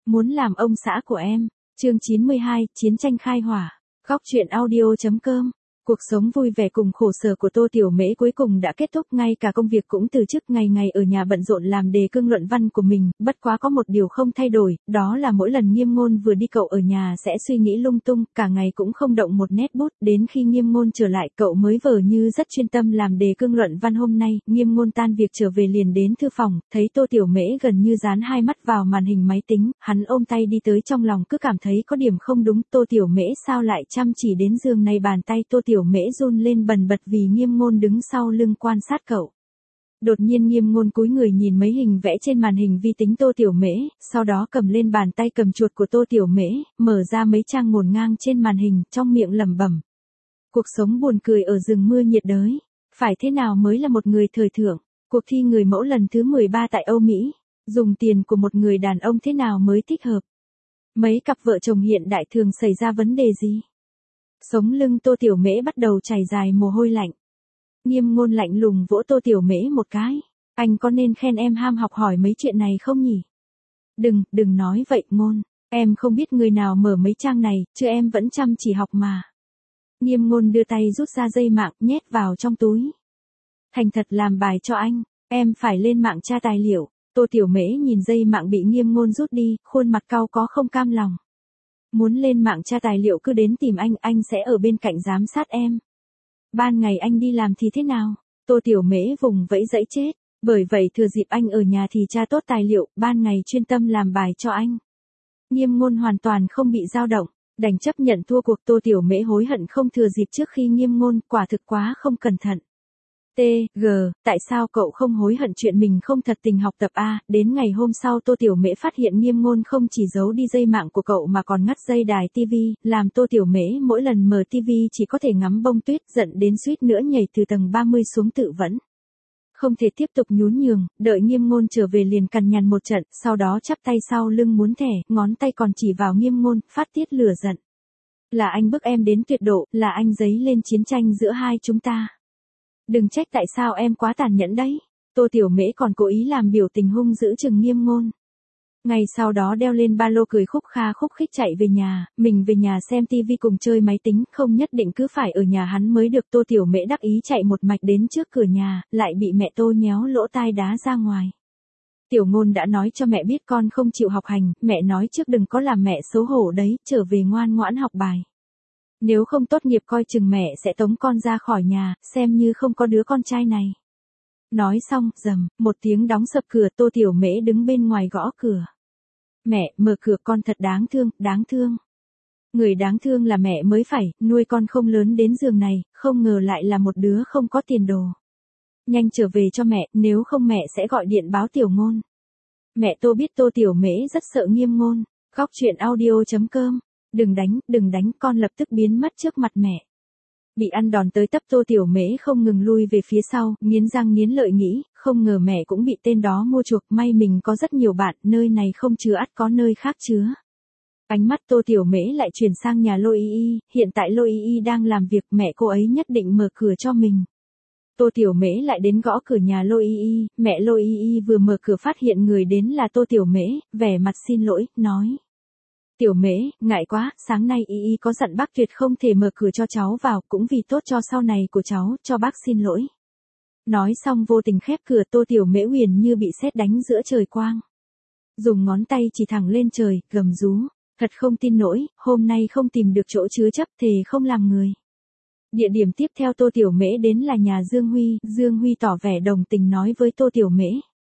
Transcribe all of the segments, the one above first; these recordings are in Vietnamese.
Muốn làm ông xã của em. Chương 92, Chiến tranh khai hỏa. Góc truyện audio.com. Cuộc sống vui vẻ cùng khổ sở của Tô Tiểu Mễ cuối cùng đã kết thúc, ngay cả công việc cũng từ chức, ngày ngày ở nhà bận rộn làm đề cương luận văn của mình, bất quá có một điều không thay đổi, đó là mỗi lần Nghiêm Ngôn vừa đi cậu ở nhà sẽ suy nghĩ lung tung, cả ngày cũng không động một nét bút, đến khi Nghiêm Ngôn trở lại cậu mới vờ như rất chuyên tâm làm đề cương luận văn. Hôm nay, Nghiêm Ngôn tan việc trở về liền đến thư phòng, thấy Tô Tiểu Mễ gần như dán hai mắt vào màn hình máy tính, hắn ôm tay đi tới, trong lòng cứ cảm thấy có điểm không đúng, Tô Tiểu Mễ sao lại chăm chỉ đến giường này. Bàn tay Tô Tiểu Mễ run lên bần bật vì Nghiêm Ngôn đứng sau lưng quan sát cậu. Đột nhiên Nghiêm Ngôn cúi người nhìn mấy hình vẽ trên màn hình vi tính Tô Tiểu Mễ, sau đó cầm lên bàn tay cầm chuột của Tô Tiểu Mễ, mở ra mấy trang ngổn ngang trên màn hình, trong miệng lẩm bẩm. Cuộc sống buồn cười ở rừng mưa nhiệt đới. Phải thế nào mới là một người thời thượng? Cuộc thi người mẫu lần thứ 13 tại Âu Mỹ. Dùng tiền của một người đàn ông thế nào mới thích hợp? Mấy cặp vợ chồng hiện đại thường xảy ra vấn đề gì? Sống lưng Tô Tiểu Mễ bắt đầu chảy dài mồ hôi lạnh. Nghiêm Ngôn lạnh lùng vỗ Tô Tiểu Mễ một cái. Anh có nên khen em ham học hỏi mấy chuyện này không nhỉ? Đừng nói vậy Ngôn. Em không biết người nào mở mấy trang này, chứ em vẫn chăm chỉ học mà. Nghiêm Ngôn đưa tay rút ra dây mạng nhét vào trong túi. Thành thật làm bài cho anh, em phải lên mạng tra tài liệu. Tô Tiểu Mễ nhìn dây mạng bị Nghiêm Ngôn rút đi, khuôn mặt cau có không cam lòng. Muốn lên mạng tra tài liệu cứ đến tìm anh sẽ ở bên cạnh giám sát em. Ban ngày anh đi làm thì thế nào? Tô Tiểu Mễ vùng vẫy giãy chết, bởi vậy thừa dịp anh ở nhà thì tra tốt tài liệu, ban ngày chuyên tâm làm bài cho anh. Nghiêm Ngôn hoàn toàn không bị dao động, đành chấp nhận thua cuộc. Tô Tiểu Mễ hối hận không thừa dịp trước khi Nghiêm Ngôn, quả thực quá không cẩn thận. Tại sao cậu không hối hận chuyện mình không thật tình học tập a? Đến ngày hôm sau Tô Tiểu Mễ phát hiện Nghiêm Ngôn không chỉ giấu đi dây mạng của cậu mà còn ngắt dây đài tivi, làm Tô Tiểu Mễ mỗi lần mở tivi chỉ có thể ngắm bông tuyết, giận đến suýt nữa nhảy từ tầng 30 xuống tự vẫn. Không thể tiếp tục nhún nhường, đợi Nghiêm Ngôn trở về liền cằn nhằn một trận, sau đó chắp tay sau lưng muốn thẻ, ngón tay còn chỉ vào Nghiêm Ngôn, phát tiết lửa giận. Là anh bức em đến tuyệt độ, là anh dấy lên chiến tranh giữa hai chúng ta. Đừng trách tại sao em quá tàn nhẫn đấy. Tô Tiểu Mễ còn cố ý làm biểu tình hung dữ chừng Nghiêm Ngôn. Ngày sau đó đeo lên ba lô cười khúc kha khúc khích chạy về nhà, mình về nhà xem tivi cùng chơi máy tính, không nhất định cứ phải ở nhà hắn mới được. Tô Tiểu Mễ đắc ý chạy một mạch đến trước cửa nhà, lại bị mẹ Tô nhéo lỗ tai đá ra ngoài. Tiểu Ngôn đã nói cho mẹ biết con không chịu học hành, mẹ nói trước đừng có làm mẹ xấu hổ đấy, trở về ngoan ngoãn học bài. Nếu không tốt nghiệp coi chừng mẹ sẽ tống con ra khỏi nhà, xem như không có đứa con trai này. Nói xong, rầm, một tiếng đóng sập cửa. Tô Tiểu Mễ đứng bên ngoài gõ cửa. Mẹ, mở cửa, con thật đáng thương, đáng thương. Người đáng thương là mẹ mới phải, nuôi con không lớn đến giường này, không ngờ lại là một đứa không có tiền đồ. Nhanh trở về cho mẹ, nếu không mẹ sẽ gọi điện báo Tiểu Ngôn. Mẹ Tô biết Tô Tiểu Mễ rất sợ Nghiêm Ngôn. Góc truyện audio.com. Đừng đánh, con lập tức biến mất trước mặt mẹ. Bị ăn đòn tới tấp Tô Tiểu Mễ không ngừng lui về phía sau, nghiến răng nghiến lợi nghĩ, không ngờ mẹ cũng bị tên đó mua chuộc, may mình có rất nhiều bạn, nơi này không chứa ắt có nơi khác chứa. Ánh mắt Tô Tiểu Mễ lại chuyển sang nhà Lô Y Y, hiện tại Lô Y Y đang làm việc, mẹ cô ấy nhất định mở cửa cho mình. Tô Tiểu Mễ lại đến gõ cửa nhà Lô Y Y, mẹ Lô Y Y vừa mở cửa phát hiện người đến là Tô Tiểu Mễ, vẻ mặt xin lỗi, nói. Tiểu Mễ, ngại quá, sáng nay Y Y có dặn bác tuyệt không thể mở cửa cho cháu vào, cũng vì tốt cho sau này của cháu, cho bác xin lỗi. Nói xong vô tình khép cửa. Tô Tiểu Mễ huyền như bị sét đánh giữa trời quang. Dùng ngón tay chỉ thẳng lên trời, gầm rú, thật không tin nổi, hôm nay không tìm được chỗ chứa chấp thề không làm người. Địa điểm tiếp theo Tô Tiểu Mễ đến là nhà Dương Huy tỏ vẻ đồng tình nói với Tô Tiểu Mễ.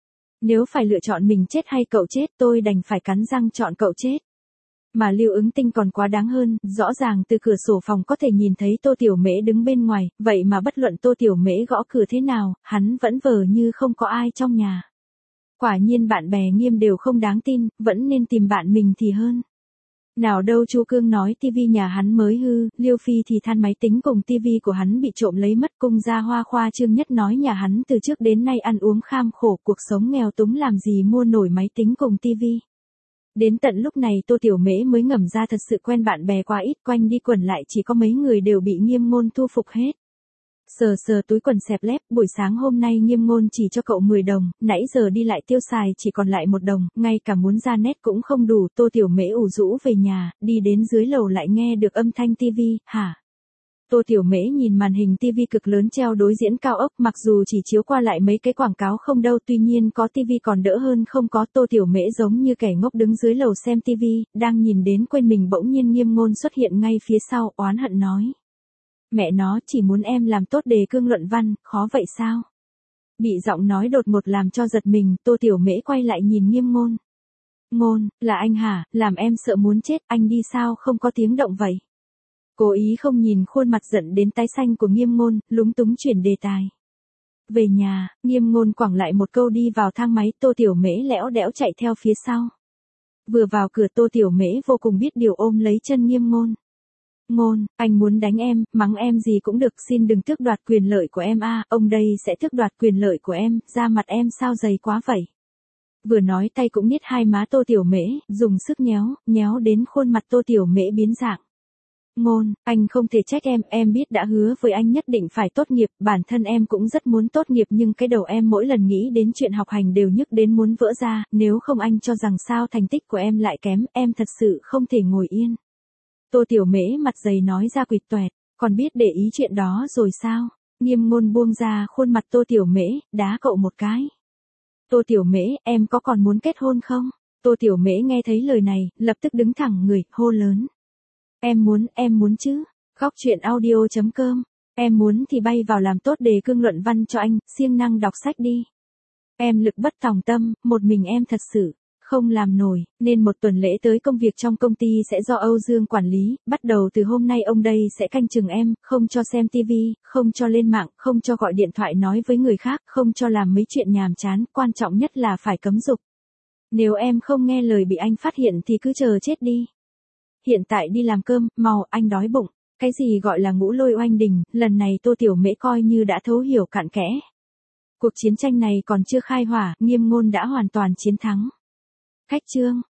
Nếu phải lựa chọn mình chết hay cậu chết, tôi đành phải cắn răng chọn cậu chết. Mà Lưu Ứng Tinh còn quá đáng hơn, rõ ràng từ cửa sổ phòng có thể nhìn thấy Tô Tiểu Mễ đứng bên ngoài, vậy mà bất luận Tô Tiểu Mễ gõ cửa thế nào, hắn vẫn vờ như không có ai trong nhà. Quả nhiên bạn bè Nghiêm đều không đáng tin, vẫn nên tìm bạn mình thì hơn. Nào đâu Chu Cương nói tivi nhà hắn mới hư, Liêu Phi thì than máy tính cùng tivi của hắn bị trộm lấy mất. Cung gia Hoa khoa trương nhất nói nhà hắn từ trước đến nay ăn uống kham khổ, cuộc sống nghèo túng làm gì mua nổi máy tính cùng tivi. Đến tận lúc này Tô Tiểu Mễ mới ngẫm ra thật sự quen bạn bè quá ít, quanh đi quẩn lại chỉ có mấy người đều bị Nghiêm Ngôn thu phục hết. Sờ sờ túi quần xẹp lép, buổi sáng hôm nay Nghiêm Ngôn chỉ cho cậu 10 đồng, nãy giờ đi lại tiêu xài chỉ còn lại 1 đồng, ngay cả muốn ra nét cũng không đủ. Tô Tiểu Mễ ủ rũ về nhà, đi đến dưới lầu lại nghe được âm thanh tivi, hả? Tô Tiểu Mễ nhìn màn hình tivi cực lớn treo đối diễn cao ốc, mặc dù chỉ chiếu qua lại mấy cái quảng cáo không đâu, tuy nhiên có tivi còn đỡ hơn không có. Tô Tiểu Mễ giống như kẻ ngốc đứng dưới lầu xem tivi, đang nhìn đến quên mình bỗng nhiên Nghiêm Ngôn xuất hiện ngay phía sau, oán hận nói. Mẹ nó, chỉ muốn em làm tốt đề cương luận văn, khó vậy sao? Bị giọng nói đột ngột làm cho giật mình, Tô Tiểu Mễ quay lại nhìn Nghiêm Ngôn. Ngôn, là anh hả, làm em sợ muốn chết, anh đi sao không có tiếng động vậy? Cố ý không nhìn khuôn mặt giận đến tái xanh của Nghiêm Ngôn, lúng túng chuyển đề tài. Về nhà, Nghiêm Ngôn quẳng lại một câu đi vào thang máy, Tô Tiểu Mễ lẽo đẽo chạy theo phía sau. Vừa vào cửa Tô Tiểu Mễ vô cùng biết điều ôm lấy chân Nghiêm Ngôn. Ngôn, anh muốn đánh em, mắng em gì cũng được, xin đừng tước đoạt quyền lợi của em a, ông đây sẽ tước đoạt quyền lợi của em, da mặt em sao dày quá vậy? Vừa nói tay cũng niết hai má Tô Tiểu Mễ, dùng sức nhéo đến khuôn mặt Tô Tiểu Mễ biến dạng. Ngôn, anh không thể trách em biết đã hứa với anh nhất định phải tốt nghiệp, bản thân em cũng rất muốn tốt nghiệp nhưng cái đầu em mỗi lần nghĩ đến chuyện học hành đều nhức đến muốn vỡ ra, nếu không anh cho rằng sao thành tích của em lại kém, em thật sự không thể ngồi yên. Tô Tiểu Mễ mặt dày nói ra quỵt toẹt, còn biết để ý chuyện đó rồi sao? Nghiêm Ngôn buông ra khuôn mặt Tô Tiểu Mễ, đá cậu một cái. Tô Tiểu Mễ, em có còn muốn kết hôn không? Tô Tiểu Mễ nghe thấy lời này, lập tức đứng thẳng người, hô lớn. Em muốn chứ. Góc truyện audio.com. Em muốn thì bay vào làm tốt đề cương luận văn cho anh, siêng năng đọc sách đi. Em lực bất tòng tâm, một mình em thật sự không làm nổi, nên một tuần lễ tới công việc trong công ty sẽ do Âu Dương quản lý, bắt đầu từ hôm nay ông đây sẽ canh chừng em, không cho xem tivi, không cho lên mạng, không cho gọi điện thoại nói với người khác, không cho làm mấy chuyện nhàm chán, quan trọng nhất là phải cấm dục. Nếu em không nghe lời bị anh phát hiện thì cứ chờ chết đi. Hiện tại đi làm cơm, mau, anh đói bụng. Cái gì gọi là ngũ lôi oanh đình, lần này Tô Tiểu Mễ coi như đã thấu hiểu cặn kẽ. Cuộc chiến tranh này còn chưa khai hỏa, Nghiêm Ngôn đã hoàn toàn chiến thắng. Khách chương.